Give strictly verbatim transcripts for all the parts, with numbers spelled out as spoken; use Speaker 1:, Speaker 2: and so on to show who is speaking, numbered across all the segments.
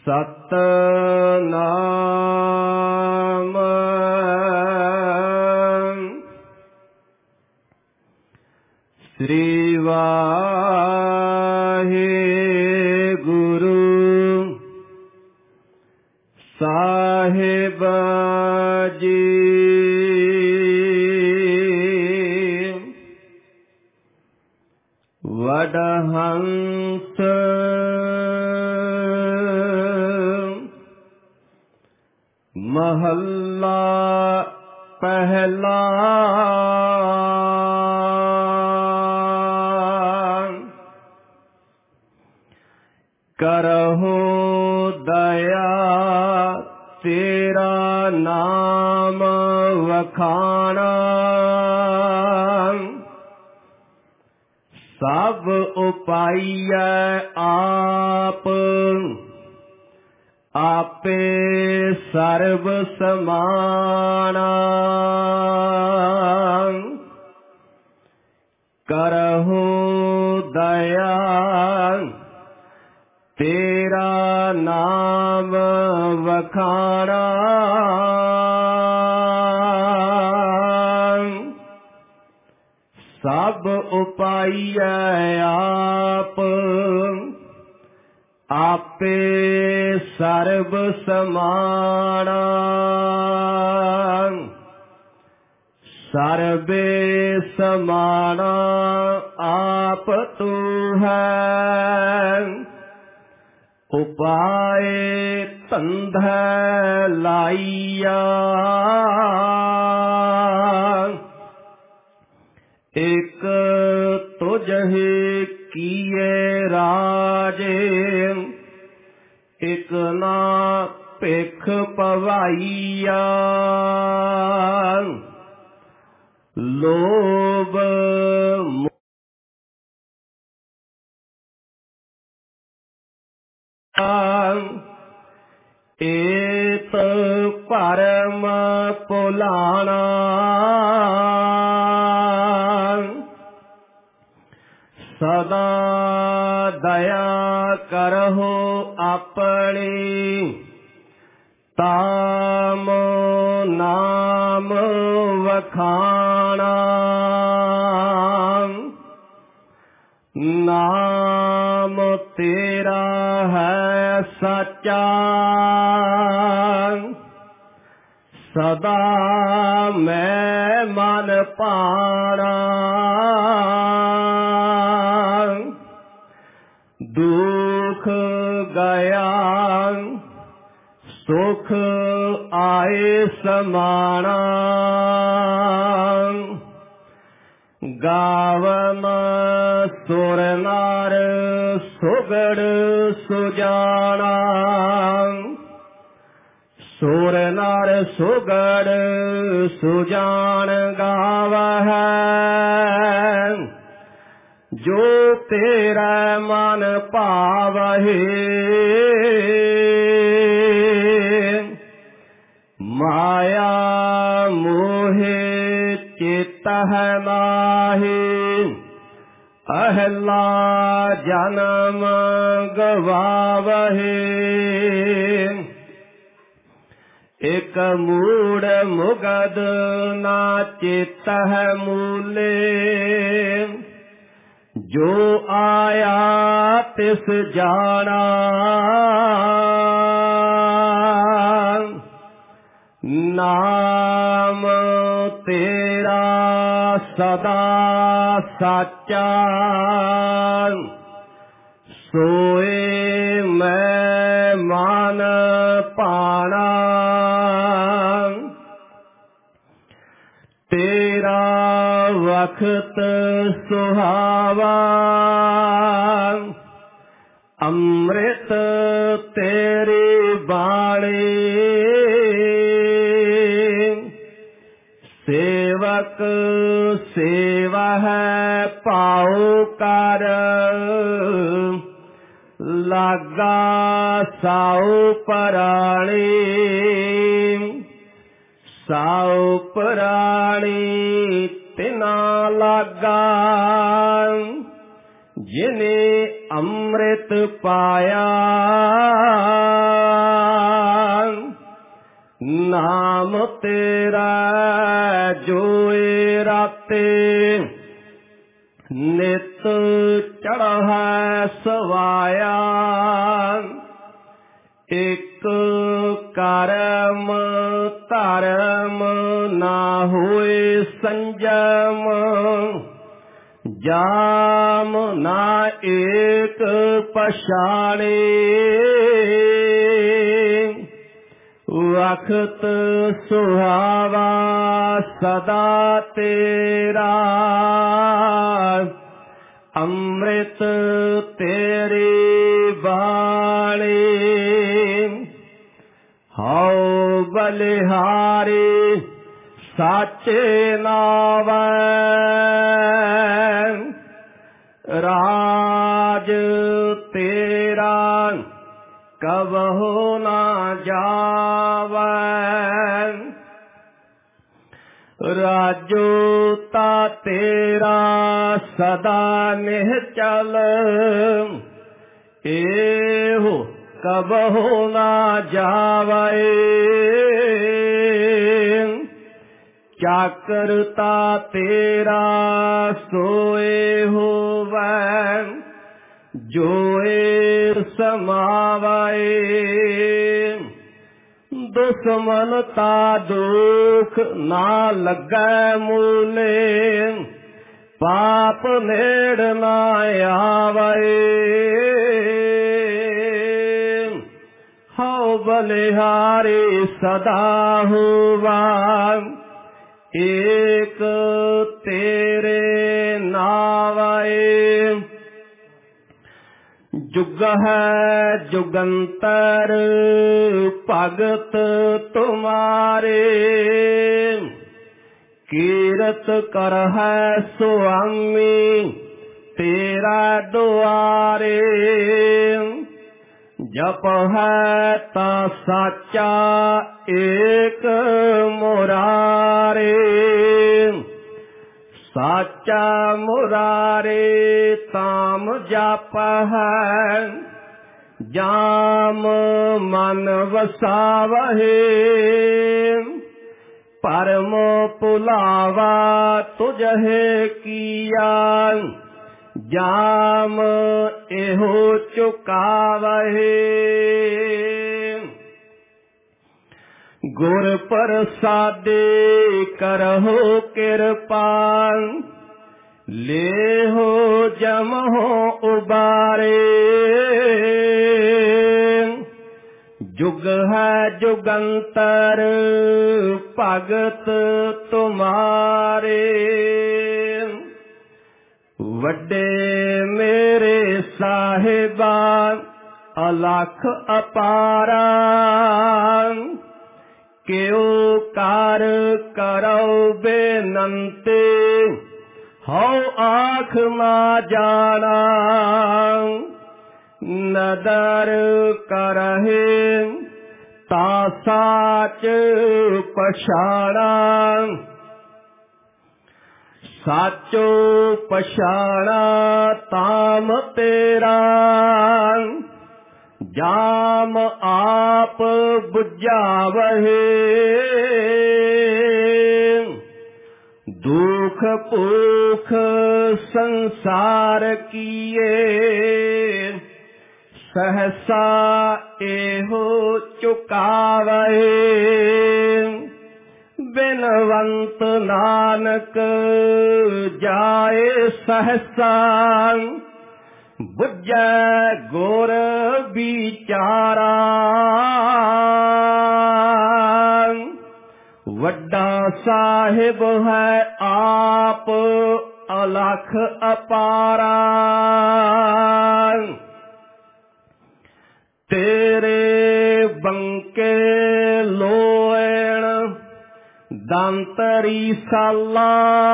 Speaker 1: ਸਤਨਾਮ ਸ੍ਰੀ ਵਾਹਿਗੁਰੂ ਸਾਹਿਬ ਜੀ। ਵਡਹੰਸ ਮਹੱਲਾ ਪਹਿਲਾ। ਕਰਹੁ ਦਇਆ ਤੇਰਾ ਨਾਮ ਵਖਾਣਾ, ਸਭ ਉਪਾਈਐ ਆਪ ਆਪੇ ਸਰਬ ਸਮਾਨਾ। ਕਰਹੁ ਦਇਆ ਤੇਰਾ ਨਾਮ ਵਖਾਣਾ, ਸਭ ਉਪਾਈਐ ਆਪ ਆਪੇ ਸਰਬ ਸਮਾਨਾ। ਸਰਬੇ ਸਮਾਨਾ ਆਪ ਤੂੰ ਹੈ, ਉਪਾਏ ਧੰਧੈ ਲਾਈਆ। ਇਕ ਤੁਝਹਿ ਕੀਏ ਰਾਜੇ, ਇਕ ਨਾ ਭਿਖ ਪਵਾਈਆ। ਲੋਭ ਏਤ ਭਰਮ ਭੁਲਾਣਾ, ਸਦਾ ਦਇਆ ਕਰਹੁ ਆਪਣੀ। ਤਾਮ ਨਾਮ ਵਖਾਣਾ, ਨਾਮ ਤੇਰਾ ਹੈ ਸੱਚਾ, ਸਦਾ ਮੈਂ ਮਨ ਭਾਣਾ। ਦੁਖ ਗਿਆ ਸੁਖ ਆਏ ਸਮਾਣਾ, ਗਾਵਨ ਸੁਰ ਨਰ ਸੁਗੜ ਸੁਜਾਣਾ। ਸੁਰ ਨਰ ਸੁਗੜ ਸੁਜਾਨ ਗਾਵਹਿ, ਜੋ ਤੇਰਾ ਮਨ ਭਾਵਹਿ। ਮਾਇਆ ਮੋਹਿ ਚੇਤਹਿ ਨਾਹਿ, ਅਹਲਾ ਜਨਮ ਗਵਾਵਹਿ। ਇਕ ਮੂੜ ਮੁਗਦ ਨਾ ਚੇਤਹਿ ਮੂਲੇ, ਜੋ ਆਇਆ ਤਿਸ ਜਾਣਾ। ਨਾਮ ਤੇਰਾ ਸਦਾ ਸਾਚਾ, ਸੋਏ ਮੈਂ ਮਨ ਭਾਣਾ। ਤੇਰਾ ਵਖਤ ਸੁਹਾਵਾ, ਅੰਮ੍ਰਿਤ ਤੇਰੀ ਬਾਣੀ। ਸੇਵਕ ਸੇਵਹਿ ਭਾਉ ਕਰ, ਲਾਗਾ ਸਾਉ ਪਰਾਣੀ। ਸਾਉ ਪਰਾਣੀ ਤਿਨਾ ਲਾਗਾ, ਜਿਨੇ ਅੰਮ੍ਰਿਤ ਪਾਇਆ। ਨਾਮ ਤੇਰਾ ਜੋਏ ਰਾਤੇ ਨਿਤ ਚੜ੍ਹੈ ਸਵਾਇਆ ਇੱਕ ਕਰਮ ਧਰਮ ਨਾ ਹੋਏ ਸੰਜਮ ਜਾਮ ਨਾ ਏਕ ਪਛਾਣੇ ਵਖਤ ਸੁਹਾਵਾ ਸਦਾ ਤੇਰਾ ਅੰਮ੍ਰਿਤ ਤੇਰੀ ਬਾਣੀ ਹਉ ਬਲਿਹਾਰੀ ਸਾਚੇ ਨਾਵੈ ਰਾਜ ਤੇਰਾ ਕਬਹੁ ਨਾ ਜਾਵੈ ਰਾਜੋ ਤਾ ਤੇਰਾ ਸਦਾ ਨਿਹਚਲ ਇਹੋ ਕਬਹੁ ਨਾ ਜਾਵੈ ਚਾਕਰ ਤਾ ਤੇਰਾ ਸੋਏ ਹੋਵੈ ਜੋਏ ਸਮਾਵੈ ਦੁਸ਼ਮਨ ਤਾ ਦੁਖ ਨਾ ਲੱਗੈ ਮੂਲੇ ਪਾਪ ਨੇੜ ਨਾ ਆਵੈ ਹਉ ਬਲਿਹਾਰੀ ਸਦਾ ਹੋਵਾ ਏਕ ਤੇਰੇ ਨਾਵੈ ਜੁਗ ਹੈ ਜੁਗੰਤਰ ਭਗਤ ਤੁਮਾਰੇ ਕੀਰਤ ਕਰਹਿ ਸੁਆਮੀ ਤੇਰਾ ਦੁਆਰੇ ਜਪ ਹੈ ਤਾ ਸਾਚਾ ਏਕ ਮੁਰਾਰੇ ਸਾਚਾ ਮੁਰਾਰੇ ਤਾਮ ਜਪ ਹੈ ਜਾਮ ਮਨ ਵਸਾਵਹਿ ਪਰਮ ਭੁਲਾਵਾ ਤੁਝੇ ਕੀਆ ਜਾਮ ਇਹੋ ਚੁਕਾਵਹਿ ਗੁਰ ਪ੍ਰਸਾਦੇ ਕਰਹੁ ਕਿਰਪਾ ਲੇਹੋ ਜਮਹੁ ਉਬਾਰੇ ਜੁਗ ਹੈ ਜੁਗੰਤਰ ਭਗਤ ਤੁਮਾਰੇ ਵੱਡੇ ਮੇਰੇ ਸਾਹਿਬਾ ਅਲਖ ਅਪਾਰਾ ਕਿਉ ਕਰ ਕਰਉ ਬੇਨੰਤੀ ਹਉ ਆਖ ਨਾ ਜਾਣਾ ਨਦਰ ਕਰਹਿ ਤਾ ਸਾਚ ਪਛਾਣਾ ਸਾਚੋ ਪਛਾਣਾ ਤਾਮ ਤੇਰਾ ਜਾਮ ਆਪ ਬੁਝਾਵਹਿ ਦੁਖ ਭੂਖ ਸੰਸਾਰ ਕੀਏ ਸਹਸਾ ਇਹੋ ਚੁਕਾਵਹਿ ਬਿਨਵੰਤ ਨਾਨਕ ਜਾਏ ਸਹਸਾ ਬੁਝੈ ਗੁਰ ਵਿਚਾਰਾ ਵੱਡਾ ਸਾਹਿਬ ਹੈ ਆਪ ਅਲਖ ਅਪਾਰਾ ਤੇਰੇ ਬੰਕੇ ਲੋਇਣ ਦੰਤਰੀ ਸਾਲਾ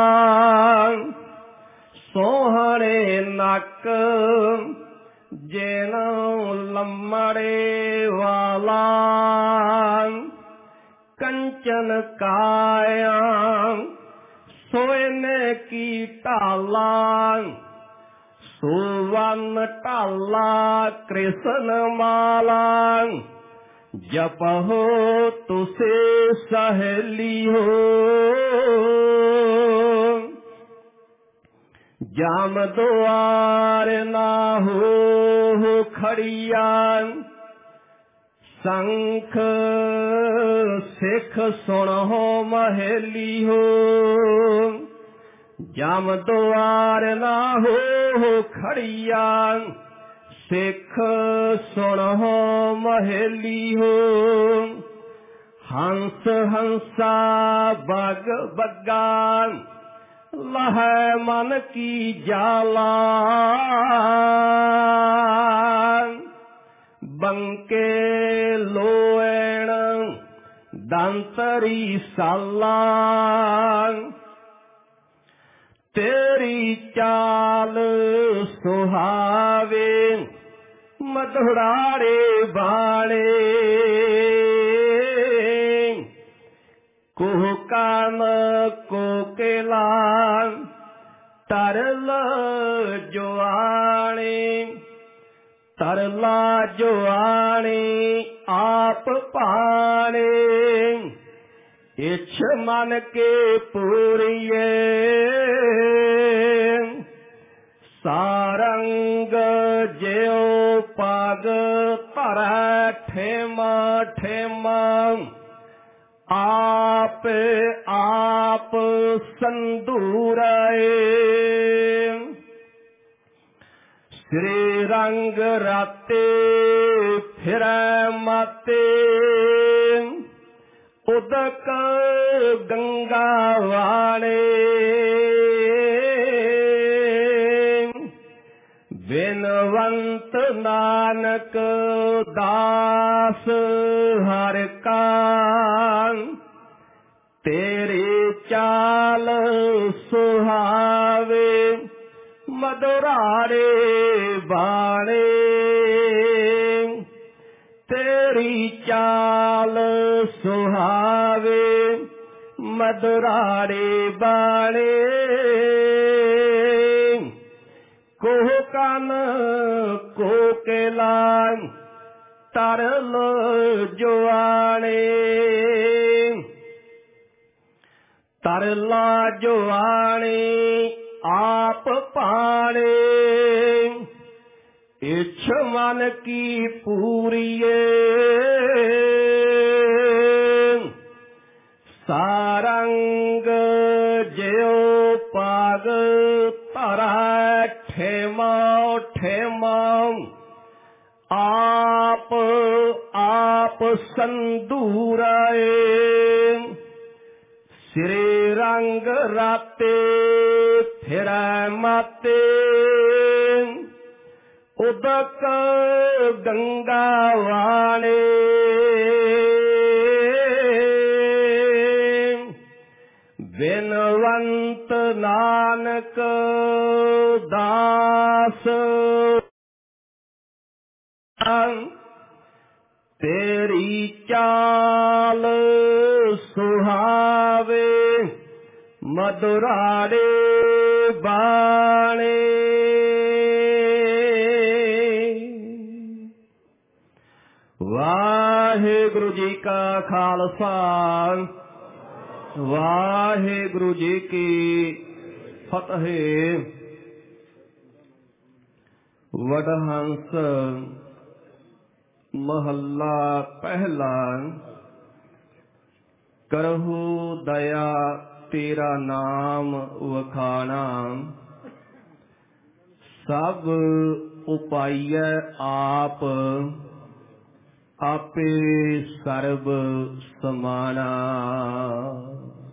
Speaker 1: ਸੋਹਣੇ ਨੱਕ ਜੇਨੋਂ ਲੰਮੜੇ ਵਾਲਾ ਕੰਚਨ ਕਾਇਆ ਸੋਇਨੇ ਕੀ ਢਾਲਾ ਸੁਵਨ ਢਾਲਾ ਕ੍ਰਿਸ਼ਨ ਮਾਲਾ जपहो तुसे सहेली हो जाम द्वार ना हो खड़िया संख सिख सुन हो महेली हो जाम द्वार ना हो खड़िया सिख सुन हो महेली हो हंस हंसा बग बग्गा लह मन की जाला बंके लोएण दंतरी साला तेरी चाल सुहावे मधुरारे बाणे कुहकान कोकेला तरल जुआणे तरला जुआणे आप पाणे इच्छ मन के पूरिये सारंग ज्यो पग तर ठेम ठेम आप आप संदूराए श्री रंग राते फिर माते उदक गंगा वाणे बिनवंत नानक दास हर का तेरे चाल सुहावे मधुरारे बाणे तेरी चाल सुहावे मधुरारे बाणे कोह कान कोकेला तरल जुआणे तरला जुआणे आप पाणे इच्छ मन की पूरिये सारंग ज्यो पग तरा ठेमा ठेमा आप आप संदूराए श्री रंग राते फिर माते उदक गंगा वाणे बिनवंत नानक दास तेरी चाल सुहावे मधुरारे बाणे। वाहिगुरु जी का खालसा वाहिगुरु जी की फतेह। वडहंस महला पहला। करहु दया तेरा नाम वखाना, सब उपाय आप आपे सर्ब समाना।